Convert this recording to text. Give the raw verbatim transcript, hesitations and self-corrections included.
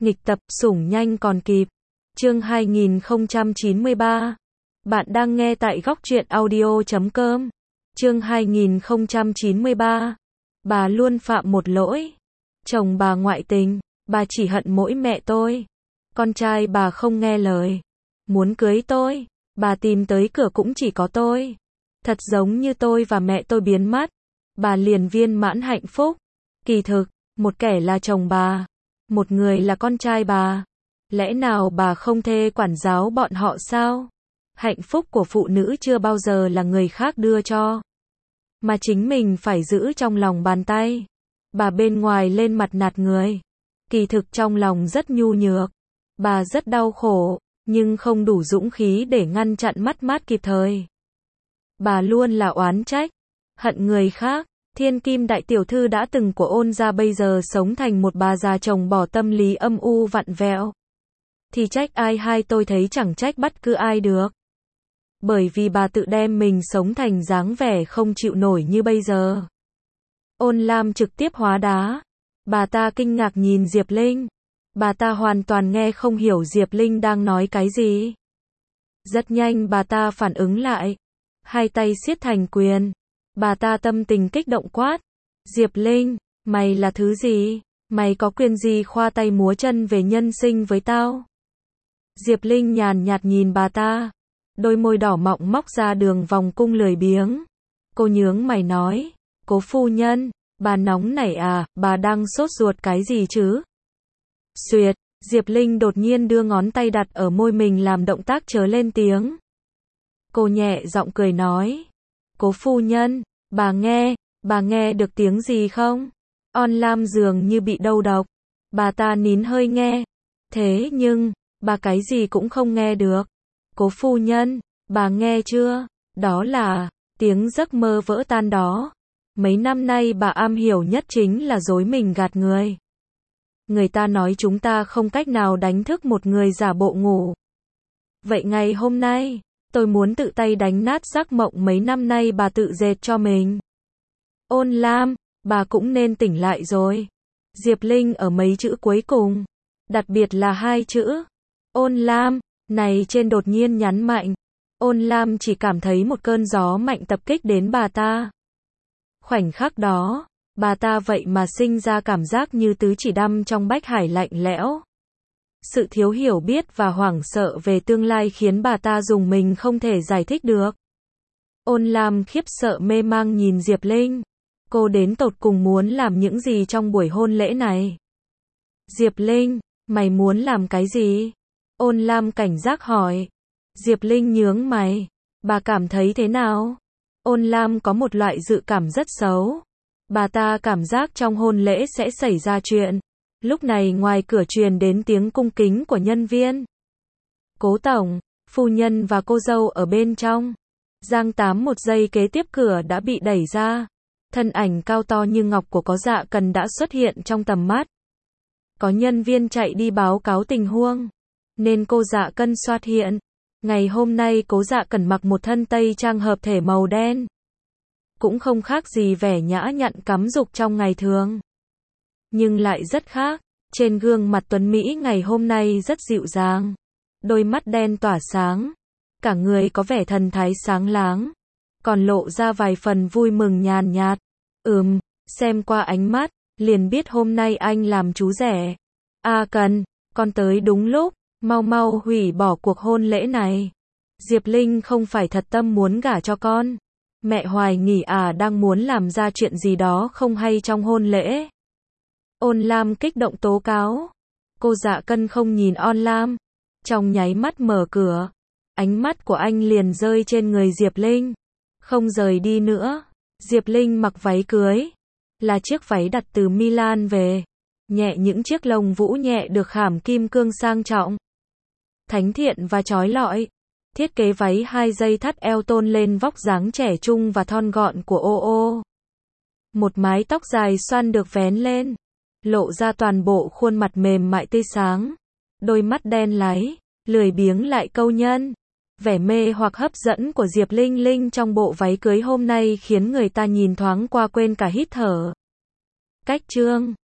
Nghịch tập, sủng nhanh còn kịp. Chương hai nghìn không trăm chín mươi ba. Bạn đang nghe tại góc truyện audio chấm com. Chương hai nghìn không trăm chín mươi ba. Bà luôn phạm một lỗi. Chồng bà ngoại tình, bà chỉ hận mỗi mẹ tôi. Con trai bà không nghe lời. Muốn cưới tôi, bà tìm tới cửa cũng chỉ có tôi. Thật giống như tôi và mẹ tôi biến mất. Bà liền viên mãn hạnh phúc. Kỳ thực, một kẻ là chồng bà, một người là con trai bà. Lẽ nào bà không thể quản giáo bọn họ sao? Hạnh phúc của phụ nữ chưa bao giờ là người khác đưa cho, mà chính mình phải giữ trong lòng bàn tay. Bà bên ngoài lên mặt nạt người, kỳ thực trong lòng rất nhu nhược. Bà rất đau khổ, nhưng không đủ dũng khí để ngăn chặn mất mát kịp thời. Bà luôn là oán trách, hận người khác. Thiên kim đại tiểu thư đã từng của Ôn gia bây giờ sống thành một bà già chồng bỏ tâm lý âm u vặn vẹo. Thì trách ai hay, tôi thấy chẳng trách bất cứ ai được. Bởi vì bà tự đem mình sống thành dáng vẻ không chịu nổi như bây giờ. Ôn Lam trực tiếp hóa đá. Bà ta kinh ngạc nhìn Diệp Linh. Bà ta hoàn toàn nghe không hiểu Diệp Linh đang nói cái gì. Rất nhanh bà ta phản ứng lại. Hai tay siết thành quyền. Bà ta tâm tình kích động quát. Diệp Linh, mày là thứ gì? Mày có quyền gì khoa tay múa chân về nhân sinh với tao? Diệp Linh nhàn nhạt nhìn bà ta. Đôi môi đỏ mọng móc ra đường vòng cung lười biếng. Cô nhướng mày nói. Cố phu nhân, bà nóng nảy à, bà đang sốt ruột cái gì chứ? Xuyệt, Diệp Linh đột nhiên đưa ngón tay đặt ở môi mình làm động tác chớ lên tiếng. Cô nhẹ giọng cười nói. Cố phu nhân, bà nghe, bà nghe được tiếng gì không? On Lam dường như bị đầu độc. Bà ta nín hơi nghe. Thế nhưng, bà cái gì cũng không nghe được. Cố phu nhân, bà nghe chưa? Đó là tiếng giấc mơ vỡ tan đó. Mấy năm nay bà am hiểu nhất chính là dối mình gạt người. Người ta nói chúng ta không cách nào đánh thức một người giả bộ ngủ. Vậy ngày hôm nay, tôi muốn tự tay đánh nát giấc mộng mấy năm nay bà tự dệt cho mình. Ôn Lam, bà cũng nên tỉnh lại rồi. Diệp Linh ở mấy chữ cuối cùng, đặc biệt là hai chữ Ôn Lam, này trên đột nhiên nhấn mạnh. Ôn Lam chỉ cảm thấy một cơn gió mạnh tập kích đến bà ta. Khoảnh khắc đó, bà ta vậy mà sinh ra cảm giác như tứ chỉ đâm trong bách hải lạnh lẽo. Sự thiếu hiểu biết và hoảng sợ về tương lai khiến bà ta dùng mình không thể giải thích được. Ôn Lam khiếp sợ mê mang nhìn Diệp Linh. Cô đến tột cùng muốn làm những gì trong buổi hôn lễ này? Diệp Linh, mày muốn làm cái gì? Ôn Lam cảnh giác hỏi. Diệp Linh nhướng mày. Bà cảm thấy thế nào? Ôn Lam có một loại dự cảm rất xấu. Bà ta cảm giác trong hôn lễ sẽ xảy ra chuyện. Lúc này ngoài cửa truyền đến tiếng cung kính của nhân viên. Cố tổng, phu nhân và cô dâu ở bên trong. Giang Tám một giây kế tiếp cửa đã bị đẩy ra. Thân ảnh cao to như ngọc của Cố Dạ Cần đã xuất hiện trong tầm mắt. Có nhân viên chạy đi báo cáo tình huống, nên cô Dạ Cần xuất hiện. Ngày hôm nay Cố Dạ Cần mặc một thân tây trang hợp thể màu đen. Cũng không khác gì vẻ nhã nhặn cắm dục trong ngày thường. Nhưng lại rất khác. Trên gương mặt tuấn Mỹ ngày hôm nay rất dịu dàng. Đôi mắt đen tỏa sáng. Cả người có vẻ thần thái sáng láng. Còn lộ ra vài phần vui mừng nhàn nhạt. Ừm, xem qua ánh mắt, liền biết hôm nay anh làm chú rể. A Cần, con tới đúng lúc, mau mau hủy bỏ cuộc hôn lễ này. Diệp Linh không phải thật tâm muốn gả cho con. Mẹ hoài nghi à đang muốn làm ra chuyện gì đó không hay trong hôn lễ. Ôn Lam kích động tố cáo. Cô Dạ Cần không nhìn On Lam. Trong nháy mắt mở cửa, ánh mắt của anh liền rơi trên người Diệp Linh. Không rời đi nữa. Diệp Linh mặc váy cưới. Là chiếc váy đặt từ Milan về. Nhẹ những chiếc lông vũ nhẹ được khảm kim cương sang trọng. Thánh thiện và trói lọi. Thiết kế váy hai dây thắt eo tôn lên vóc dáng trẻ trung và thon gọn của ô ô. Một mái tóc dài xoăn được vén lên. Lộ ra toàn bộ khuôn mặt mềm mại tươi sáng. Đôi mắt đen láy, lười biếng lại câu nhân. Vẻ mê hoặc hấp dẫn của Diệp Linh Linh trong bộ váy cưới hôm nay khiến người ta nhìn thoáng qua quên cả hít thở. Cách chương